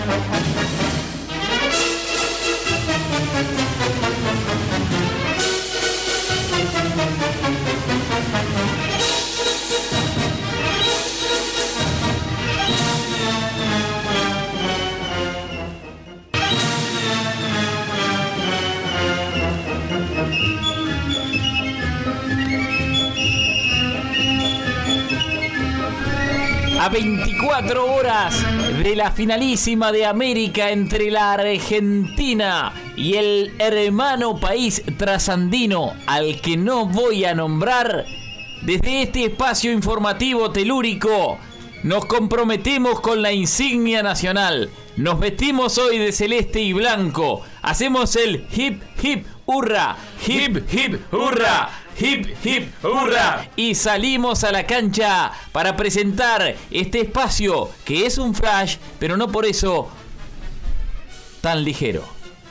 A 24 horas de la finalísima de América entre la Argentina y el hermano país trasandino al que no voy a nombrar, desde este espacio informativo telúrico nos comprometemos con la insignia nacional. Nos vestimos hoy de celeste y blanco. Hacemos el hip hip hurra, hip hip hurra, hip hip hurra, y salimos a la cancha para presentar este espacio que es un flash, pero no por eso tan ligero.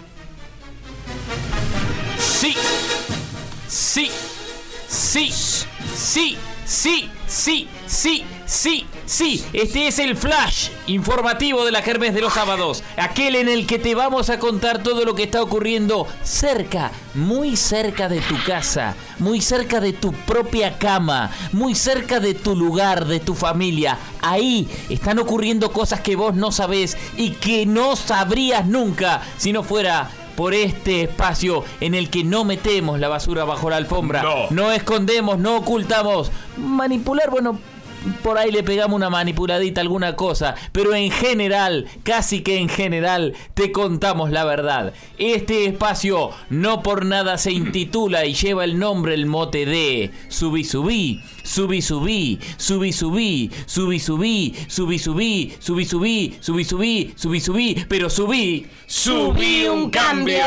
Sí, sí, sí, sí, sí, sí, sí, sí, sí. Este es el flash informativo de la Kermés de los sábados, aquel en el que te vamos a contar todo lo que está ocurriendo cerca, muy cerca de tu casa, muy cerca de tu propia cama, muy cerca de tu lugar, de tu familia. Ahí están ocurriendo cosas que vos no sabés y que no sabrías nunca si no fuera por este espacio en el que no metemos la basura bajo la alfombra, no escondemos, no ocultamos. Manipular, bueno, por ahí le pegamos una manipuladita, alguna cosa, pero en general, casi que en general, te contamos la verdad. Este espacio no por nada se intitula y lleva el nombre, el mote de Subí, subí, subí, subí, subí, subí, subí, subí, subí, subí, subí, subí, subí, subí, subí, subí, pero subí un cambio.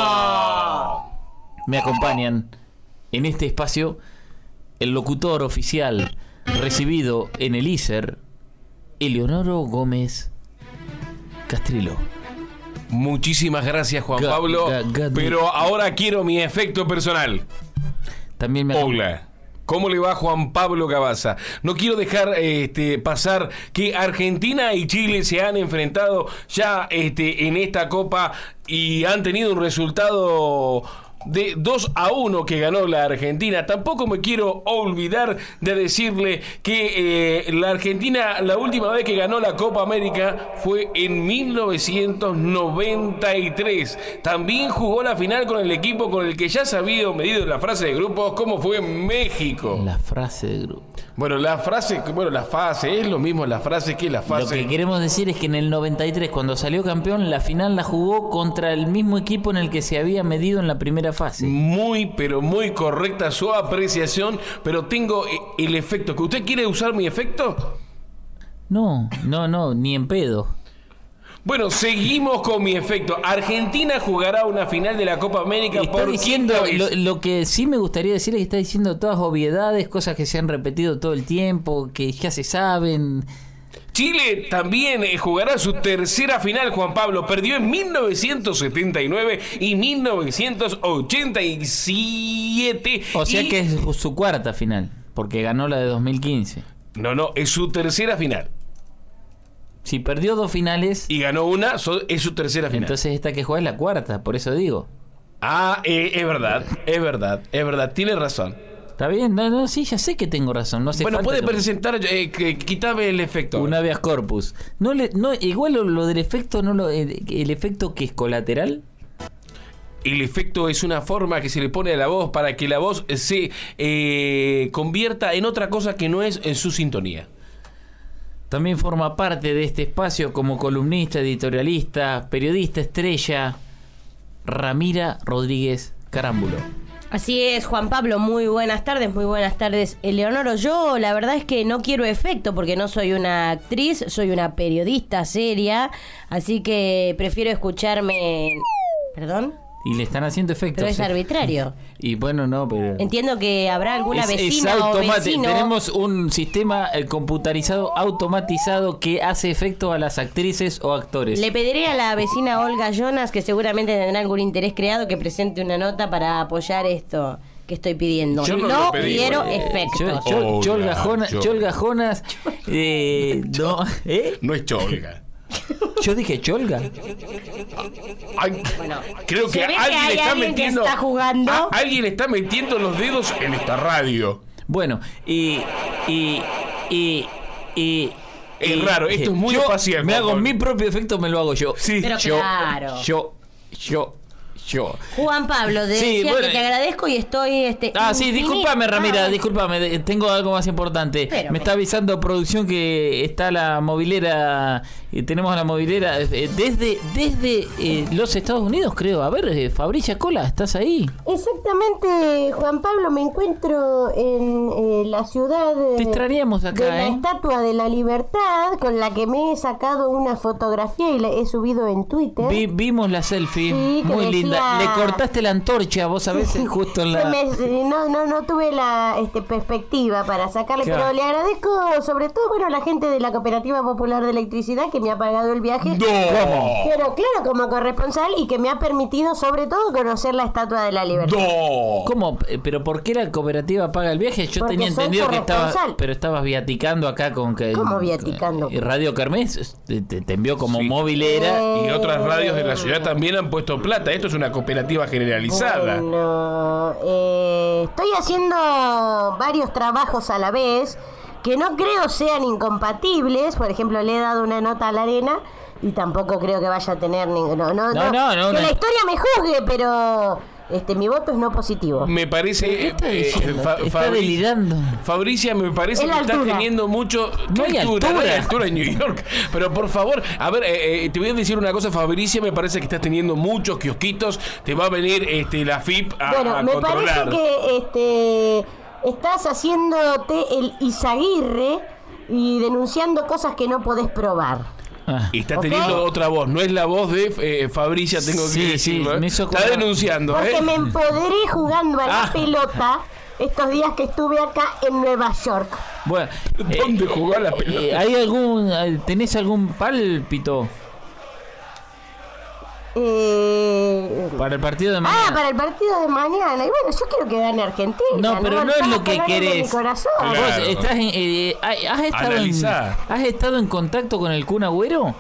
Me acompañan en este espacio el locutor oficial recibido en el ISER, Eleonoro Gómez Castrillo. Muchísimas gracias, Juan Pablo. Pero ahora quiero mi efecto personal. También me Hola. ¿Cómo le va, Juan Pablo Cabaza? No quiero dejar pasar que Argentina y Chile se han enfrentado ya en esta Copa y han tenido un resultado de 2-1 que ganó la Argentina. Tampoco me quiero olvidar de decirle que la Argentina, la última vez que ganó la Copa América fue en 1993. También jugó la final con el equipo con el que ya se había medido la fase de grupos, como fue México. La fase de grupo. Bueno, la fase es lo mismo la frase que la fase. Lo que queremos decir es que en el 93, cuando salió campeón, la final la jugó contra el mismo equipo en el que se había medido en la primera fase. Muy, pero muy correcta su apreciación, pero tengo el efecto. ¿Que usted quiere usar mi efecto? No, ni en pedo. Bueno, seguimos con mi efecto. Argentina jugará una final de la Copa América. Está diciendo, lo que sí me gustaría decir es que está diciendo todas obviedades, cosas que se han repetido todo el tiempo, que ya se saben. Chile también jugará su tercera final, Juan Pablo. Perdió en 1979 y 1987. O sea que es su cuarta final, porque ganó la de 2015. No, es su tercera final. Si perdió 2 finales y ganó una, es su tercera final. Entonces esta que juega es la cuarta, por eso digo. Es verdad. Tiene razón. Está bien, no, sí, ya sé que tengo razón. No hace bueno, falta puede presentar, quítame el efecto. Un habeas corpus. Igual lo del efecto, el efecto que es colateral. El efecto es una forma que se le pone a la voz para que la voz se convierta en otra cosa que no es en su sintonía. También forma parte de este espacio como columnista, editorialista, periodista estrella, Ramira Rodríguez Carámbulo. Así es, Juan Pablo, muy buenas tardes, Eleonoro. Yo la verdad es que no quiero efecto porque no soy una actriz, soy una periodista seria, así que prefiero escucharme... ¿Perdón? Y le están haciendo efectos. Pero es arbitrario. Y bueno, no, pero... Entiendo que habrá alguna vecina o vecino... Tenemos un sistema computarizado, automatizado, que hace efecto a las actrices o actores. Le pediré a la vecina Olga Jonas, que seguramente tendrá algún interés creado, que presente una nota para apoyar esto que estoy pidiendo. Yo no quiero efectos. Cholga Jonas... No es Cholga. Yo dije cholga. Ay, Bueno, creo se que ve que alguien hay está alguien que metiendo. está jugando. Alguien está metiendo los dedos en esta radio. Bueno, Es raro, esto es muy yo espacial, me Juan hago Pablo. mi propio efecto, me lo hago yo. Sí. Pero yo, claro. yo. Juan Pablo, te Sí, decía bueno, que te agradezco y estoy... Sí, discúlpame, Ramira, discúlpame, tengo algo más importante. Pero, me está avisando producción que está la movilera, tenemos la movilera desde los Estados Unidos, creo. A ver, Fabricia Cola, ¿estás ahí? Exactamente, Juan Pablo, me encuentro en la ciudad Te extrañamos acá, de la ¿eh? Estatua de la Libertad, con la que me he sacado una fotografía y la he subido en Twitter. Vimos la selfie, Sí, que muy decía- linda. Le cortaste la antorcha, vos sabés, justo en la... No tuve la perspectiva para sacarle, Claro. pero le agradezco sobre todo a la gente de la Cooperativa Popular de Electricidad que me ha pagado el viaje. ¡No! Pero claro, como corresponsal y que me ha permitido sobre todo conocer la Estatua de la Libertad. ¡No! ¿Cómo? ¿Pero por qué la cooperativa paga el viaje? Yo Porque tenía soy entendido que corresponsal. pero estabas viaticando acá con que... ¿Cómo viaticando? Radio Kermés te envió como Sí. movilera. Y otras radios de la ciudad también han puesto plata. Esto es una cooperativa generalizada. Bueno, estoy haciendo varios trabajos a la vez que no creo sean incompatibles. Por ejemplo, le he dado una nota a la arena y tampoco creo que vaya a tener ninguno. Que no, la historia me juzgue, pero mi voto es no positivo. Me parece. ¿Qué está diciendo? Está delirando. Fabricia, me parece Es que la estás altura. teniendo mucho. No ¿Qué hay No hay altura. altura en New York. Pero por favor, a ver, te voy a decir una cosa, Fabricia. Me parece que estás teniendo muchos kiosquitos. Te va a venir la FIP a Bueno, me controlar. parece que estás haciéndote el Izaguirre y denunciando cosas que no podés probar. Ah. Y está Ok. teniendo otra voz. No es la voz de Fabricia, tengo Sí, que decirlo. sí, ¿eh? me hizo Está acordar. denunciando, Porque ¿eh? me empoderé jugando a la Ah. pelota estos días que estuve acá en Nueva York. Bueno, ¿Dónde jugó a la pelota? ¿tenés algún pálpito para el partido de mañana? Para el partido de mañana. Y bueno, yo quiero que gane Argentina. No, pero no es Estamos lo que colores de mi querés. corazón. Claro. ¿Vos estás Analizá. ¿Has estado en contacto con el Kun Agüero?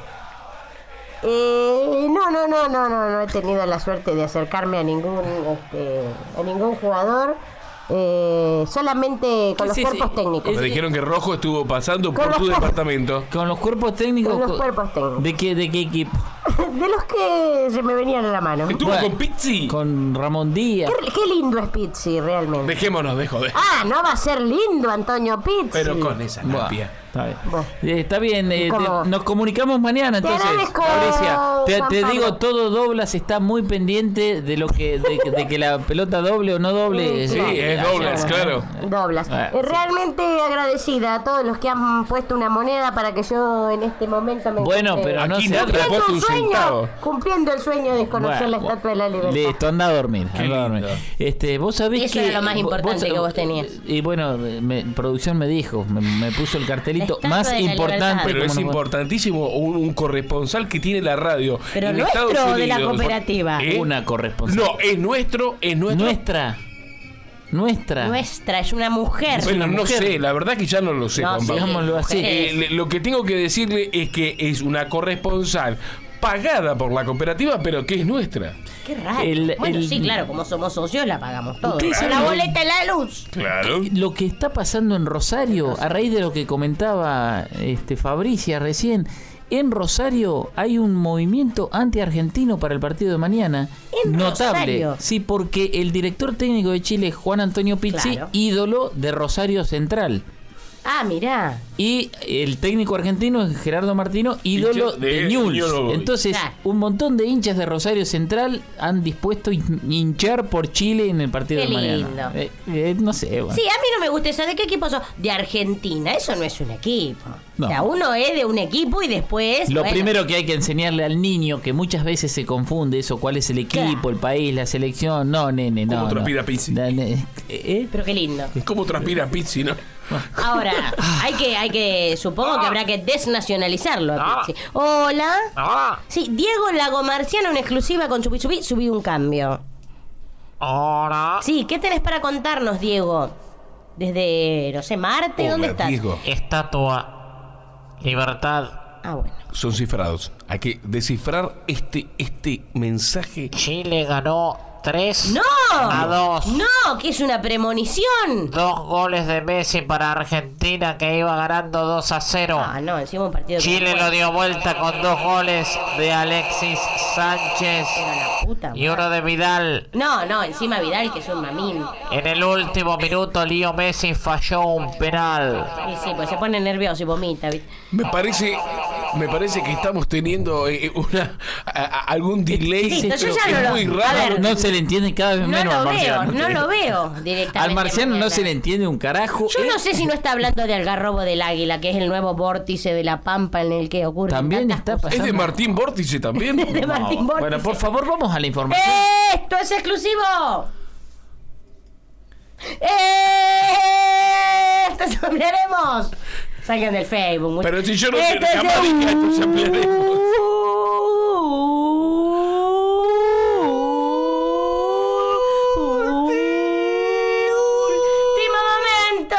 No he tenido la suerte de acercarme a ningún jugador. Solamente con los Sí, cuerpos sí. técnicos. Me dijeron que Rojo estuvo pasando por Con tu los- departamento. Con los cuerpos técnicos. Con los cuerpos técnicos. ¿De qué equipo? De los que se me venían a la mano. ¿Estuvo Bueno, con Pizzi? Con Ramón Díaz. Qué lindo es Pizzi, realmente. Dejémonos de joder. No va a ser lindo Antonio Pizzi. Pero con esa Buah, napia. está bien. Bueno. Está bien, ¿Cómo? nos comunicamos mañana Te entonces. agradezco, Fabricia, Juan te Pablo. digo, todo Doblas está muy pendiente de lo que de que la pelota doble o no doble. Sí, es Doblas, claro. Doblas. Ah, sí. Realmente agradecida a todos los que han puesto una moneda para que yo en este momento me Bueno, encuentre pero no Aquí se nadie haga. ha puesto un centavo. Cumpliendo el sueño de conocer la Estatua de la Libertad. Listo, anda a dormir. Qué anda a dormir. lindo. Vos sabés Eso que era lo más importante que vos tenías. Y bueno, producción me dijo, me puso el cartelito La Estatua más de la importante. Libertad. Pero es como no- importantísimo un corresponsal que tiene la radio. Pero en nuestro Estados de la Unidos. cooperativa. Una corresponsal. No, es nuestro. Nuestra. Nuestra, es una mujer. Bueno, no mujer. sé, la verdad que ya no lo sé, No, Juan sí, Pablo. digámoslo así. mujeres. Lo que tengo que decirle es que es una corresponsal pagada por la cooperativa, pero que es nuestra. Qué raro. El- Sí, claro, como somos socios la pagamos todos. Ustedes La saben- boleta de la luz. Claro. Lo que está pasando en Rosario, a raíz de lo que comentaba Fabricia recién, en Rosario hay un movimiento anti-argentino para el partido de mañana. ¿En notable. Rosario? Sí, porque el director técnico de Chile, Juan Antonio Pizzi, Claro. ídolo de Rosario Central. Mirá. Y el técnico argentino es Gerardo Martino, ídolo Hincha de de Newell's. Newell's Old Boys. Entonces, Claro. un montón de hinchas de Rosario Central han dispuesto a hinchar por Chile en el partido Qué de mañana. lindo. No sé, bueno. Sí, a mí no me gusta eso. ¿De qué equipo sos? De Argentina. Eso no es un equipo. No. O sea, uno es de un equipo y después. Lo bueno, primero que hay que enseñarle al niño, que muchas veces se confunde eso, cuál es el equipo, Claro. el país, la selección. No, nene, no. ¿Cómo no. transpira Pizzi? Pero qué lindo. ¿Cómo transpira Pizzi, no? Ahora, hay que, supongo que habrá que desnacionalizarlo a Pizzi. Hola. Sí, Diego Lagomarciano, una exclusiva con subí un cambio. Ahora, Sí, ¿qué tenés para contarnos, Diego? Desde, no sé, Marte, ¿dónde Hola, estás? Diego. estatua, libertad, Ah, bueno. Son cifrados. Hay que descifrar este mensaje. Chile ganó 3 ¡No! a 2. ¡No! ¡Que es una premonición! 2 goles de Messi para Argentina, que iba ganando 2 a 0. Ah, no, encima un partido que Chile no lo dio vuelta con 2 goles de Alexis Sánchez era la puta y madre. uno de Vidal. No, encima Vidal, que es un mamín. En el último minuto, Leo Messi falló un penal. Y sí, pues se pone nervioso y vomita, ¿viste? Me parece que estamos teniendo algún delay. Listo, yo ya es no lo- muy a raro. ver, No se le entiende cada vez No menos lo al veo, marciano. no lo veo directamente. Al marciano no mañana. se le entiende un carajo. Yo no sé si no está hablando de Algarrobo del Águila, que es el nuevo vórtice de la Pampa en el que ocurre. También está ¿Es pasando. de Martín Vórtice también? de Martín Vórtice. Bueno, por favor, vamos a la información. ¡Esto es exclusivo! ¡Esto es ampliaremos! Salgan del Facebook. Pero si yo no Esto es jamás dije esto se ampliaremos. ¡Último momento!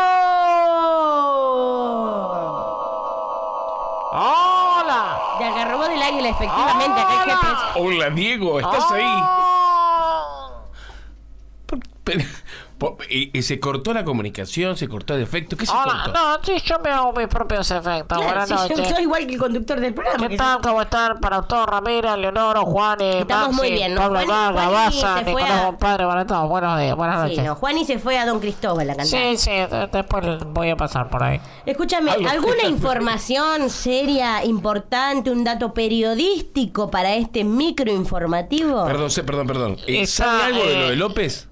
¡Hola! De Algarrobo del Águila, efectivamente, acá hay GPS. Hola, Diego, ¿estás ahí? ¡Oh! Pero- y se cortó la comunicación, se cortó el efecto. ¿Qué se Hola, cortó? no, sí, yo me hago mis propios efectos. Claro, Buenas si yo noches. soy igual que el conductor del programa. ¿Qué tal? ¿Cómo están? Para todos, Ramírez, Leonoro, Juan, Estamos Maxi, muy bien, ¿no? Pablo Juan- Vargas, Juani Baza, se fue Nicolás a- Compadre, para todos. Buenos días, buenas Sí, noches. no, Juani se fue a Don Cristóbal a cantar. Sí, después voy a pasar por ahí. Escúchame, ¿alguna información seria, importante, un dato periodístico para este microinformativo? Perdón. Está, ¿Sabe algo de lo de López?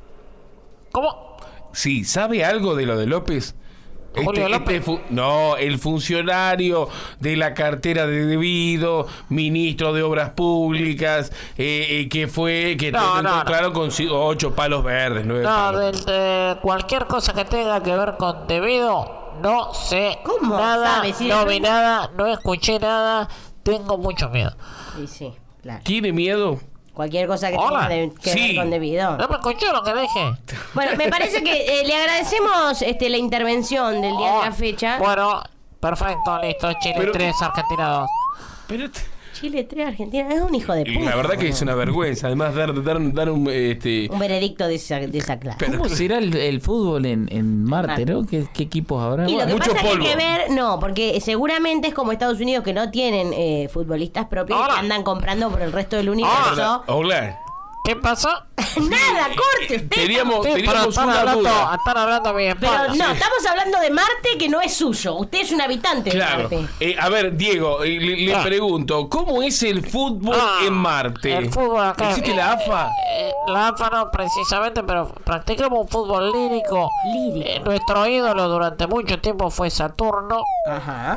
¿Cómo? Sí, ¿sabe algo de lo de López? Julio López. No, el funcionario de la cartera de debido, ministro de Obras Públicas, que No, lo no, encontraron con 8 palos verdes, 9 No, palos. de cualquier cosa que tenga que ver con debido, no sé ¿Cómo nada, sabe? Si no de vi pronto- nada, no escuché nada, tengo mucho miedo. Sí, sí, claro. ¿Tiene miedo? Cualquier cosa que Hola. tenga que Sí. ver con debido. ¿No me escuchó lo que dije? Bueno, me parece que le agradecemos la intervención del día de la fecha. Bueno, perfecto, listo, Chile Pero- 3, Argentina 2. Pero Chile 3, Argentina, es un hijo de puta. la verdad que es una vergüenza, además dar un Un veredicto de esa clase. Pero- ¿Cómo será el fútbol en Marte, no? ¿Qué equipos habrá? Y lo Bueno, que mucho pasa polvo. que hay que ver, no, porque seguramente es como Estados Unidos, que no tienen futbolistas propios Hola. que andan comprando por el resto del universo. Hola. ¿Qué pasó? Nada, corte usted. Teníamos Sí, pero una duda. están hablando a mi Pero espalda. no, estamos hablando de Marte, que no es suyo. Usted es un habitante Claro. de Marte. A ver, Diego, le Ah. pregunto, ¿cómo es el fútbol en Marte? El fútbol acá. ¿Existe la AFA? La AFA no precisamente, pero practicamos un fútbol lírico. Lírico. Nuestro ídolo durante mucho tiempo fue Saturno. Ajá.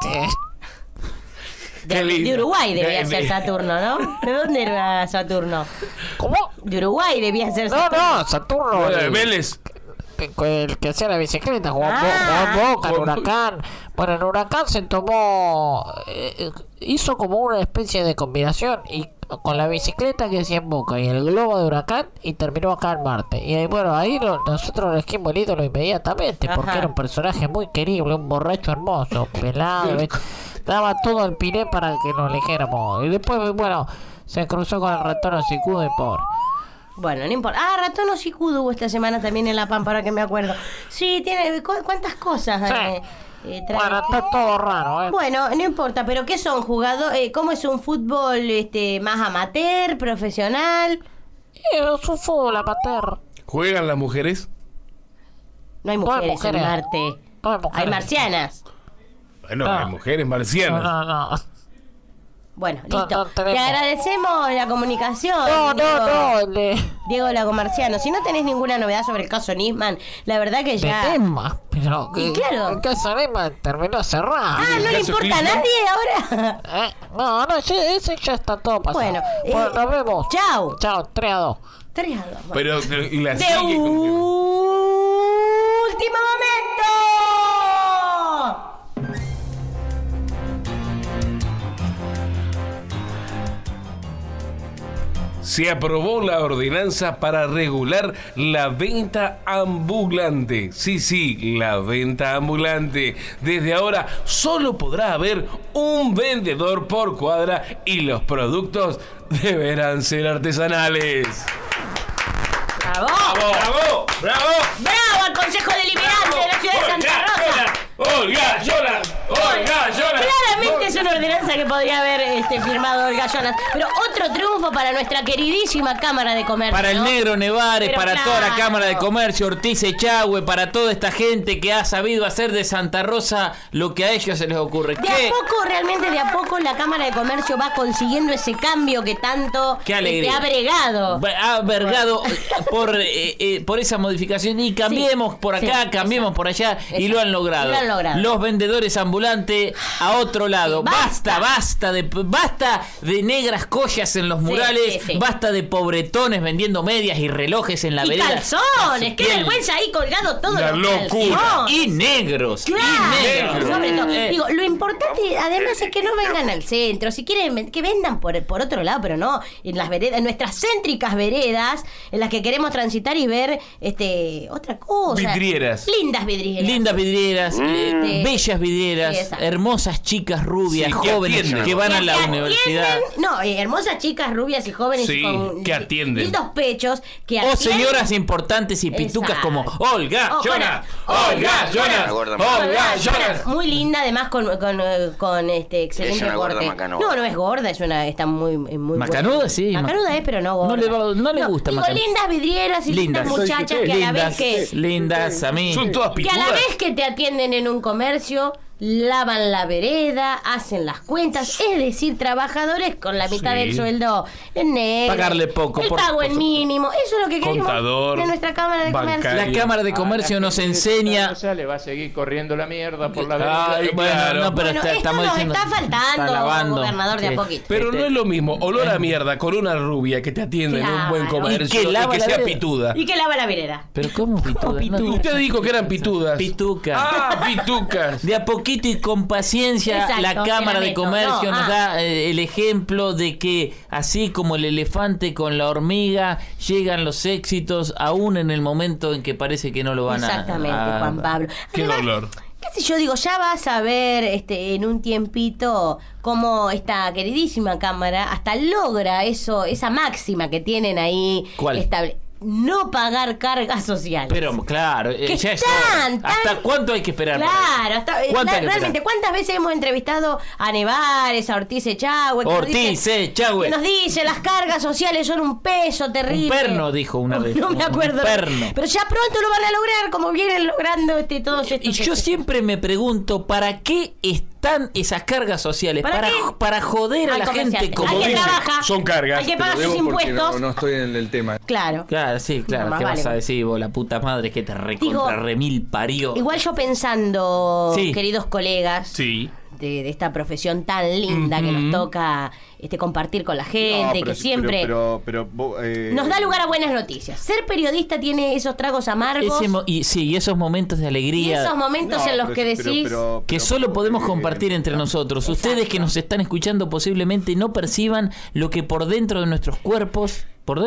Qué lindo. De Uruguay debía De- ser de- Saturno, ¿no? ¿De dónde era Saturno? ¿Cómo? De Uruguay debía ser No, Saturno. no, Saturno. Vélez. El que hacía la bicicleta, jugó Ah. jugó en Boca, en Jugó- Huracán. Bueno, en Huracán se tomó. Hizo como una especie de combinación y con la bicicleta que hacía en Boca y el globo de Huracán y terminó acá en Marte. Y bueno, ahí nosotros elegimos el ídolo inmediatamente porque Ajá. era un personaje muy querible, un borracho hermoso, pelado. ¿ves? Daba todo el piné para que lo eligiéramos. Y después, bueno, se cruzó con el ratón Cicudo y pobre. Bueno, no importa. Ah, Ratón Hocicudo hubo esta semana también en La Pampa, ahora que me acuerdo. Sí, tiene cuántas cosas. Sí. Trae. Bueno, está todo raro, ¿eh? Bueno, no importa, pero ¿qué son jugadores? ¿Cómo es un fútbol más amateur, profesional? Es un fútbol amateur. ¿Juegan las mujeres? No hay No hay mujeres, mujeres. en Marte. No hay mujeres. Hay marcianas. Bueno, No. hay mujeres marcianas. No. Bueno, No, listo. no tenemos. Te agradecemos la comunicación. No, el de Diego Lagomarciano. Si no tenés ninguna novedad sobre el caso Nisman, la verdad que ya... tema, pero Y claro. el caso Lema terminó cerrado. Ah, ¿no le caso importa a Klinsmann? nadie ahora? No, ese ya está todo pasado. Bueno, nos vemos. Chau. Chao, 3-2. 3-2. Bueno. Pero la De sigue con- último momento. se aprobó la ordenanza para regular la venta ambulante. Sí, la venta ambulante. Desde ahora solo podrá haber un vendedor por cuadra y los productos deberán ser artesanales. ¡Bravo! ¡Bravo! ¡Bravo al Consejo Deliberante de la ciudad de Santa Rosa! ¡Olga Jonas! Claramente es una ordenanza que podría haber firmado Olga Jonas. Pero otro triunfo para nuestra queridísima Cámara de Comercio. Para el Negro Nevares, Pero para claro. toda la Cámara de Comercio, Ortiz Echagüe, para toda esta gente que ha sabido hacer de Santa Rosa lo que a ellos se les ocurre. Realmente de a poco la Cámara de Comercio va consiguiendo ese cambio que tanto Qué alegría. ha bregado. Ha vergado por esa modificación y cambiemos por acá, sí, cambiemos exacto. por allá y lo han logrado. Los vendedores ambulantes a otro lado. Basta de negras collas en los murales, sí. basta de pobretones vendiendo medias y relojes en la Y vereda. calzones, qué Bien. vergüenza ahí colgado todo. Una locura. Y negros. Claro, sobre todo. Eh. Digo, lo importante además es que no vengan al centro. Si quieren que vendan por otro lado, pero no en las veredas, en nuestras céntricas veredas, en las que queremos transitar y ver otra cosa. Vidrieras. Lindas vidrieras. Lindas vidrieras, bellas vidrieras, Sí, exacto. hermosas chicas rubias, Sí, que jóvenes atienden. que van a la Que universidad. atienden, no, hermosas chicas rubias y jóvenes Sí, con que atienden. lindos pechos que O atienden. señoras importantes y pitucas Exacto. como Olga Oh, Jonas. Olga Jonas. Olga Jonas, muy linda, además con excelente Es una gorda porte. macanuda. No es gorda, está muy Macanuda, buena. sí. Macanuda es, pero no gorda. No le gusta digo, macanuda. lindas vidrieras y lindas muchachas que a la vez lindas a mí. Son todas que a la picudas. vez que te atienden en un comercio, lavan la vereda, hacen las cuentas, es decir, trabajadores con la mitad Sí. del sueldo en negro. Pagarle poco, el por- pago en por- mínimo, eso es lo que queremos Contador, de nuestra Cámara de Comercio. bancario. La Cámara de Comercio nos enseña. Le va a seguir corriendo la mierda por la avenida. Ay, Bueno, claro. no, pero Bueno, esto estamos nos diciendo. está faltando, está lavando. gobernador, de a Sí. poquito. Pero no es lo mismo olor a mierda con una rubia que te atiende en un buen Claro. comercio Y que y lava que la sea vereda. pituda. Y que lava la vereda. Pero ¿cómo pituda? No, Usted dijo que eran pitudas. Pituca. Ah, pitucas. De a poquito y con paciencia, Exacto, la Cámara de Filamento. Comercio No, nos da el ejemplo de que así como el elefante con la hormiga, llegan los éxitos aún en el momento en que parece que no lo van Exactamente, a... Juan Pablo. Qué Además, dolor. qué sé yo, digo, ya vas a ver en un tiempito cómo esta queridísima Cámara hasta logra esa máxima que tienen ahí. ¿Cuál? No pagar cargas sociales. Pero claro, Que ya es están, hora. ¿Hasta tan- cuánto hay que esperar? Claro, ¿Cuánto hay que realmente, esperar? ¿cuántas veces hemos entrevistado a Nevares, a Ortiz Echagüe? Que nos Ortiz dice- Echagüe. Que nos dice, las cargas sociales son un peso terrible. Un perno, dijo una vez. No me acuerdo. Un perno. Pero ya pronto lo van a lograr, como vienen logrando todos estos. Y yo siempre me pregunto, ¿para qué están esas cargas sociales? ¿Para qué? Para joder a Al la gente comerciante. como Al que dice. trabaja, son cargas. al que Te paga lo sus debo porque impuestos. No estoy en el tema. Claro. Claro, sí, claro. No, más ¿Qué vas vale. a decir vos, la puta madre que te recontra Digo, remil parió? Igual yo pensando, Sí. queridos colegas, Sí. de esta profesión tan linda que nos toca compartir con la gente, que siempre nos da lugar a buenas noticias. Ser periodista tiene esos tragos amargos Y esos momentos de y alegría esos momentos en los que decís... que solo podemos compartir entre nosotros. Ustedes que nos están escuchando posiblemente no perciban lo que por dentro de nuestros cuerpos,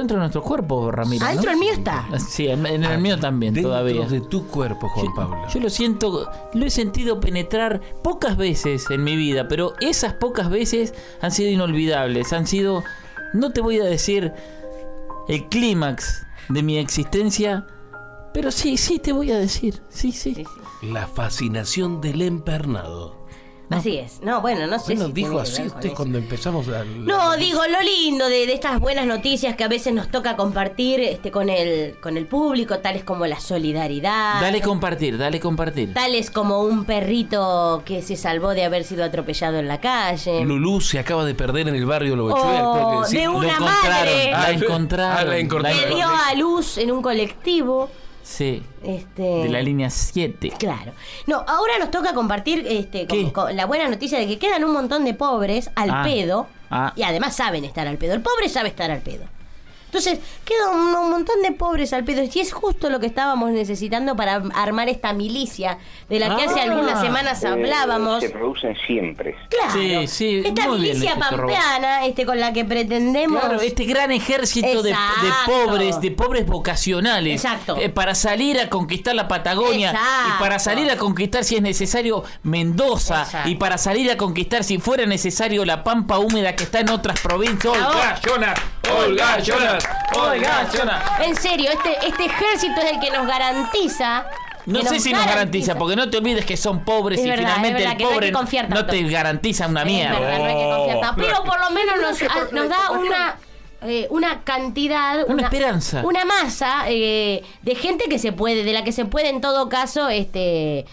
Ramiro, Adentro ¿no? el mío está. Sí, en el mío también Dentro todavía. de tu cuerpo, Juan Pablo. Yo lo siento, lo he sentido penetrar pocas veces en mi vida, pero esas pocas veces han sido inolvidables, han sido, no te voy a decir el clímax de mi existencia, pero sí te voy a decir, sí. La fascinación del empernado. Así es. No, bueno, no sé Bueno, si dijo tiene que así ver con usted eso. cuando empezamos a... No, digo, lo lindo de estas buenas noticias que a veces nos toca compartir con el público, tales como la solidaridad. Dale compartir. Tales como un perrito que se salvó de haber sido atropellado en la calle. Lulú se acaba de perder en el barrio Lobochuel. Oh, creo que sí. de Lo una encontraron, madre. la encontraron. la encontraron. Que dio a luz en un colectivo. Sí, de la línea 7. Claro. No, ahora nos toca compartir con la buena noticia de que quedan un montón de pobres al pedo. Y además saben estar al pedo. El pobre sabe estar al pedo. Entonces, queda un montón de pobres al pedo. Y es justo lo que estábamos necesitando para armar esta milicia de la que hace algunas semanas hablábamos. Se producen siempre. Claro. Sí, esta muy bien milicia esto, pampeana, con la que pretendemos. Claro, este gran ejército de pobres vocacionales. Exacto. Para salir a conquistar la Patagonia. Exacto. Y para salir a conquistar, si es necesario, Mendoza. Exacto. Y para salir a conquistar, si fuera necesario, la Pampa húmeda que está en otras provincias. ¡Olga, Jonas! ¡Olga, Jonas! ¡Olga, Jonas! En serio, este ejército es el que nos garantiza. No sé si nos garantiza, porque no te olvides que son pobres y finalmente el pobre no te garantiza una mierda. Es verdad, no hay que confiar tanto. Pero por lo menos nos da una cantidad, una esperanza, una masa de gente que se puede, de la que se puede en todo caso, que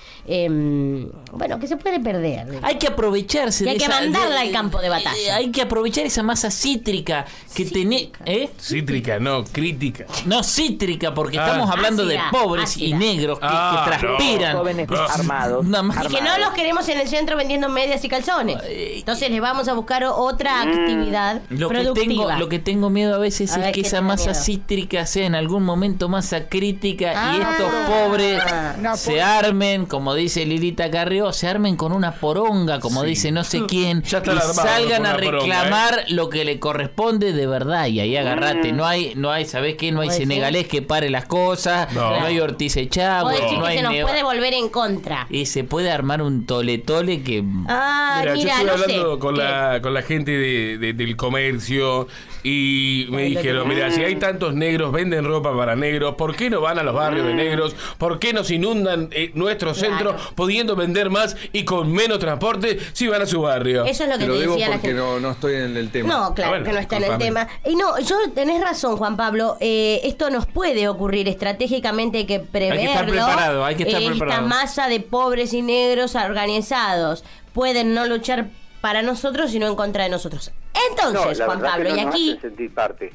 se puede perder. Hay que aprovecharse y hay que mandarla al campo de batalla. Hay que aprovechar esa masa cítrica que tenés. Cítrica, no, crítica. No, cítrica, porque estamos hablando de pobres y negros que transpiran. Jóvenes armados. Y que no los queremos en el centro vendiendo medias y calzones. Entonces les vamos a buscar otra actividad productiva. Lo que tengo miedo a veces es que esa masa cítrica sea en algún momento masa crítica y estos pobres se armen, como dice Lilita Carrió, se armen con una poronga, como dice no sé quién, y salgan a reclamar lo que le corresponde de verdad. Y ahí agarrate, no hay, ¿sabés qué? No hay senegalés que pare las cosas, no hay Ortiz Echagüe, no hay, que se nos puede volver en contra. Y se puede armar un tole que... Mira, yo estuve hablando con la gente del comercio y me dijeron, mira, si hay tantos negros, venden ropa para negros, ¿por qué no van a los barrios de negros? ¿Por qué nos inundan nuestro centro pudiendo vender más y con menos transporte si van a su barrio? Eso es lo que te decía la gente. No estoy en el tema. No, claro que no está en el tema. Y tenés razón, Juan Pablo, esto nos puede ocurrir estratégicamente, hay que preverlo. Hay que estar preparado, hay que estar preparado. Esta masa de pobres y negros organizados pueden no luchar para nosotros, sino en contra de nosotros. Entonces, Juan Pablo, y aquí... Hace sentir parte.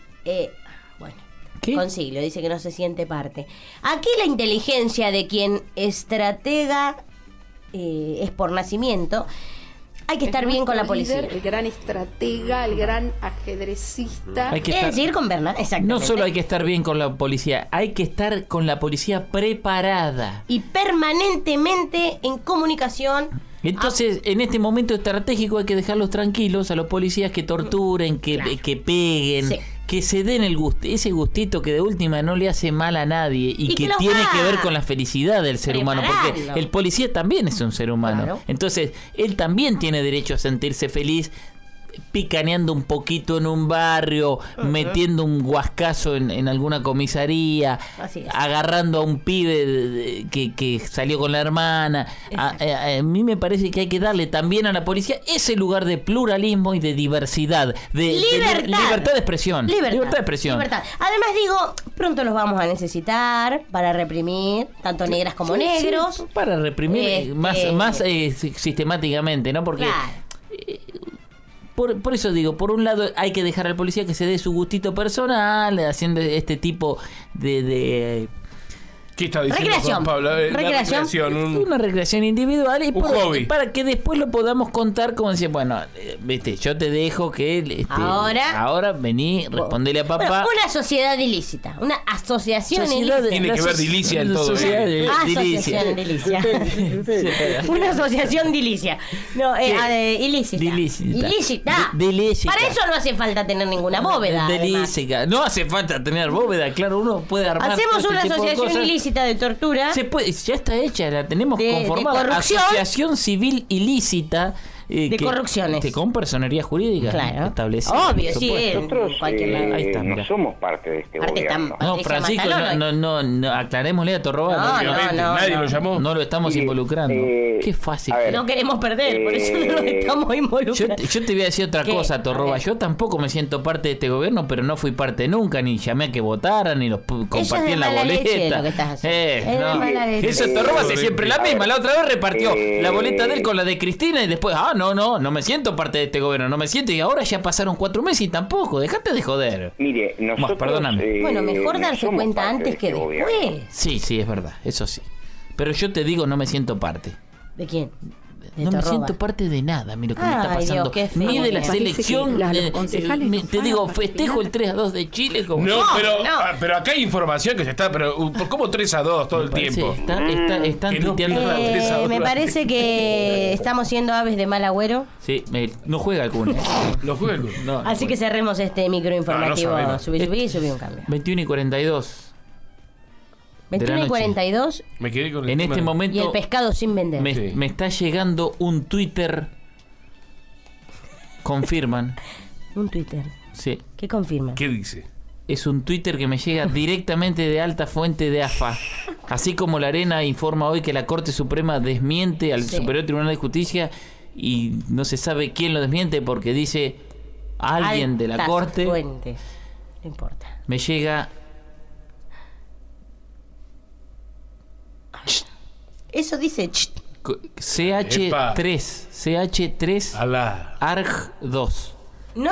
¿Qué? Concilio dice que no se siente parte. Aquí la inteligencia de quien estratega es por nacimiento. Hay que estar bien con la policía. El gran estratega, el gran ajedrecista. Hay que Es decir, con Bernard, exactamente. No solo hay que estar bien con la policía, hay que estar con la policía preparada. Y permanentemente en comunicación. Entonces, en este momento estratégico hay que dejarlos tranquilos a los policías que torturen, que peguen, que se den ese gustito que de última no le hace mal a nadie y que tiene que ver con la felicidad del ser humano, porque el policía también es un ser humano. Claro. Entonces, él también tiene derecho a sentirse feliz picaneando un poquito en un barrio, metiendo un guascazo en alguna comisaría, agarrando a un pibe que salió con la hermana. A mí me parece que hay que darle también a la policía ese lugar de pluralismo y de diversidad, de libertad de expresión. Libertad de expresión. Además digo, pronto los vamos a necesitar para reprimir, tanto negras como negros. Para reprimir más sistemáticamente, ¿no? Porque... Por eso digo, por un lado hay que dejar al policía que se dé su gustito personal, haciendo este tipo de ¿Qué está diciendo Juan Pablo? Una recreación individual y hobby. Para que después lo podamos contar como decir, bueno, viste, yo te dejo que ahora vení, respondele a papá. Bueno, una sociedad ilícita, una asociación ilícita. Tiene que ver dilicia en todo. Asociación dilicia. Una asociación dilicia. No, ilícita. Ilícita. Para eso no hace falta tener ninguna bóveda. No hace falta tener bóveda, claro, uno puede armar. Hacemos una asociación ilícita de tortura. Ya está hecha, la tenemos conformada. De corrupción. Asociación civil ilícita. De corrupciones. Con personería jurídica. Claro. Establecida. Obvio, sí. Nosotros no somos parte de este gobierno. No, Francisco, no, aclarémosle a Torroba. Nadie lo llamó. No lo estamos involucrando. Qué fácil. No queremos perder, por eso no lo estamos involucrando. Yo te voy a decir otra cosa, Torroba. Yo tampoco me siento parte de este gobierno, pero no fui parte nunca, ni llamé a que votaran, ni los compartí en la boleta. Eso Torroba hace siempre la misma. La otra vez repartió la boleta de él con la de Cristina y después, no me siento parte de este gobierno, no me siento, y ahora ya pasaron 4 meses y tampoco, dejate de joder. Mire, nosotros... Perdóname. Bueno, mejor darse cuenta antes que después. Sí, es verdad, eso sí. Pero yo te digo, no me siento parte. ¿De quién? No me siento parte de nada, mira lo que me está pasando. Dios, qué feo. Ni de la Parece selección. que los concejales no te digo, pagan festejo el 3-2 de Chile. Como No, pero acá hay información que se está. Pero ¿cómo 3-2 todo el tiempo? Están Que no tuiteando. pierda 3-2. Me parece que estamos siendo aves de mal agüero. Sí, no juega el Kun. Lo juego. No, Así que cerremos este microinformativo. No, no sabemos. Subí un cambio. 21:42. 21:42 Me quedé con el En tema este de- momento y el pescado sin vender. Sí. me está llegando un Twitter. Confirman. Un Twitter. Sí. ¿Qué confirma? ¿Qué dice? Es un Twitter que me llega directamente de alta fuente de AFA. Así como La Arena informa hoy que la Corte Suprema desmiente al Sí. Superior Tribunal de Justicia y no se sabe quién lo desmiente porque dice alguien de la Altas Corte. fuentes. No importa. Me llega Eso dice. CH3 Alá. ARG 2. No.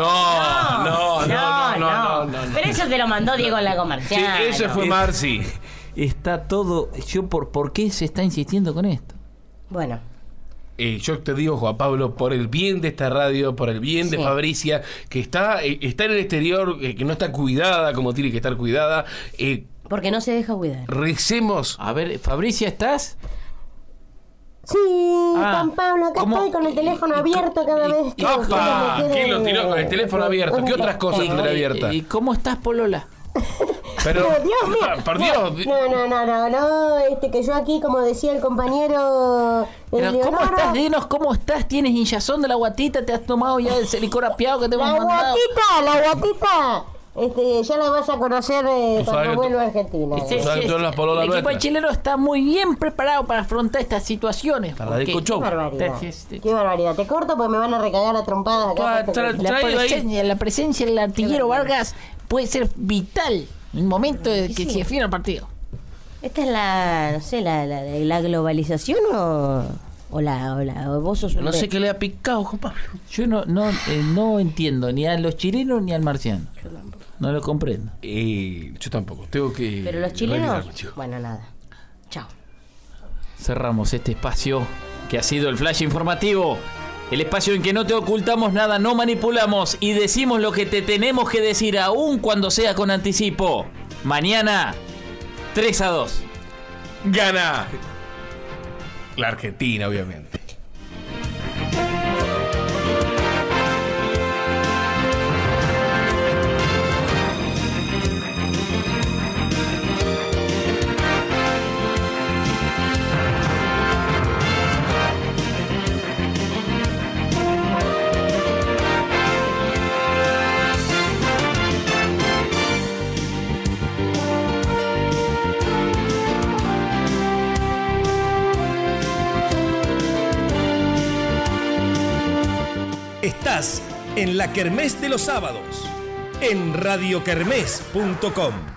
No. Pero eso te lo mandó Diego en la Sí, comercial. ese fue Marci. Está todo. ¿Por qué se está insistiendo con esto? Bueno. Yo te digo, Juan Pablo, por el bien de esta radio, por el bien de Sí. Fabricia, que está en el exterior, que no está cuidada como tiene que estar cuidada, Porque no se deja cuidar. recemos. A ver, Fabricia, ¿estás? Sí, Ah, Juan Pablo, acá ¿cómo? estoy con el teléfono abierto cada vez que... ¡Apa! que me quede- ¿Quién lo tiró con el teléfono abierto? ¿Qué otras cosas tendrá abierta? ¿Y cómo estás, Polola? Pero, Dios mío. por Dios. No, que yo aquí, como decía el compañero Pero, ¿cómo Leonardo, estás? Dinos, ¿cómo estás? ¿Tienes hinchazón de la guatita? ¿Te has tomado ya el licor apiado que te hemos la mandado? guatita, ya la vas a conocer sabes cuando que vuelva a Argentina. Sí, ¿Sabes sí, todas las pololas el equipo nuestras? chileno está muy bien preparado para afrontar estas situaciones. Para la porque disco show. Qué barbaridad. Sí. Qué barbaridad. Te corto porque me van a recagar a trompadas acá. La presencia del artillero Vargas puede ser vital en el momento de que se defina el partido. ¿Esta es la globalización o vos sos un No sé qué le ha picado, Juan Pablo. Yo no entiendo ni a los chilenos ni al marciano. No lo comprendo. Yo tampoco. Tengo que. Pero los chilenos. revisar. Bueno, nada. Chao. Cerramos este espacio que ha sido el flash informativo. El espacio en que no te ocultamos nada, no manipulamos y decimos lo que te tenemos que decir aún cuando sea con anticipo. Mañana, 3-2. Gana la Argentina, obviamente. Estás en la Kermés de los sábados en radiokermés.com.